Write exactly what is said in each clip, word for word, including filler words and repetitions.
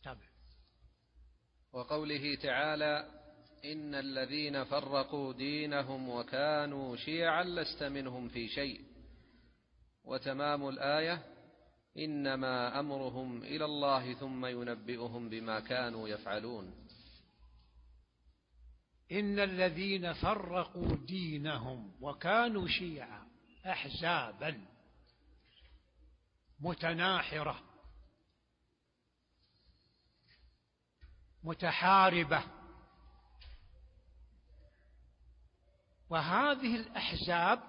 تابع. وقوله تعالى: إن الذين فرقوا دينهم وكانوا شيعا لست منهم في شيء. وتمام الآية: إنما أمرهم إلى الله ثم ينبئهم بما كانوا يفعلون. إن الذين فرقوا دينهم وكانوا شيعا، أحزابا متناحرة متحاربة، وهذه الأحزاب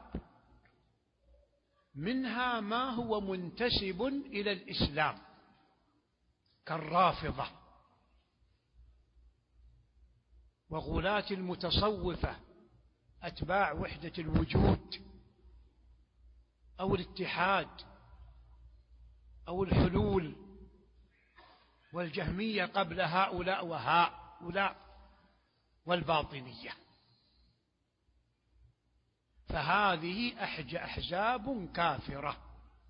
منها ما هو منتسب إلى الإسلام كالرافضة وغلاة المتصوفة أتباع وحدة الوجود أو الاتحاد أو الحلول، والجهمية قبل هؤلاء وهؤلاء، والباطنية. فهذه أحزاب كافرة.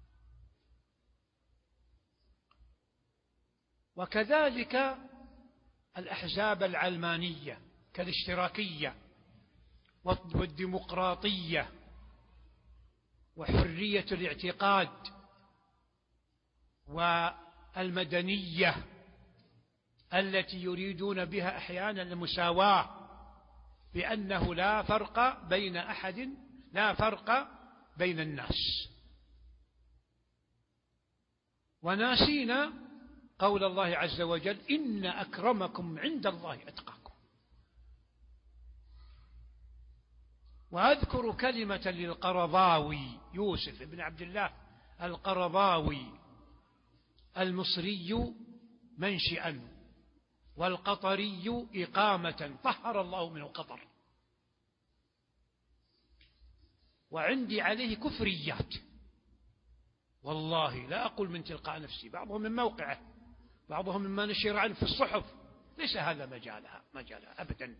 وكذلك الأحزاب العلمانية كالاشتراكية والديمقراطية وحرية الاعتقاد والمدنية التي يريدون بها أحيانا المساواة، بأنه لا فرق بين أحد، لا فرق بين الناس، وناسينا قول الله عز وجل: إن أكرمكم عند الله أتقاكم. وأذكر كلمة للقرضاوي، يوسف بن عبد الله القرضاوي المصري منشئا والقطري إقامة، طهر الله منه قطر، وعندي عليه كفريات والله، لا أقول من تلقاء نفسي، بعضهم من موقعه، بعضهم مما نشر عنه في الصحف، ليس هذا مجالها مجالها أبدا،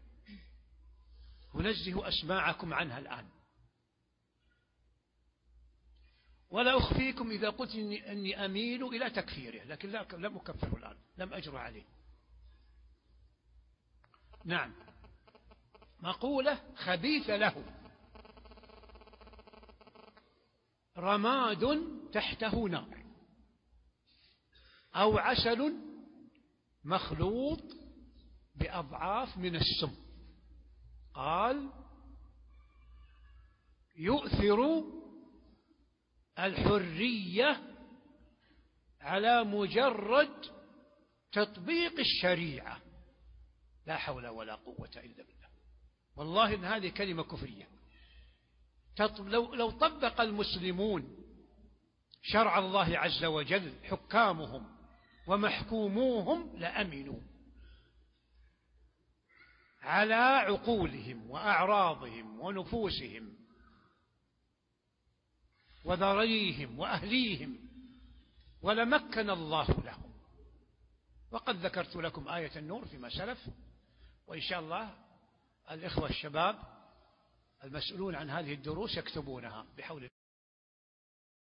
أنزه أسماعكم عنها الآن. ولا أخفيكم إذا قلت إني, إني أميل إلى تكفيره، لكن لا لم أكفره الآن، لم أجر عليه. نعم، مقولة خبيثة له: رماد تحته نار، أو عسل مخلوط بأضعاف من السم. قال: يؤثر الحرية على مجرد تطبيق الشريعة، لا حول ولا قوة إلا بالله. والله إن هذه كلمة كفرية. لو, لو طبق المسلمون شرع الله عز وجل، حكامهم ومحكوموهم لأمنوا على عقولهم وأعراضهم ونفوسهم وذريهم وأهليهم، ولمكن الله لهم. وقد ذكرت لكم آية النور فيما سلف، وإن شاء الله الإخوة الشباب المسؤولون عن هذه الدروس يكتبونها بحول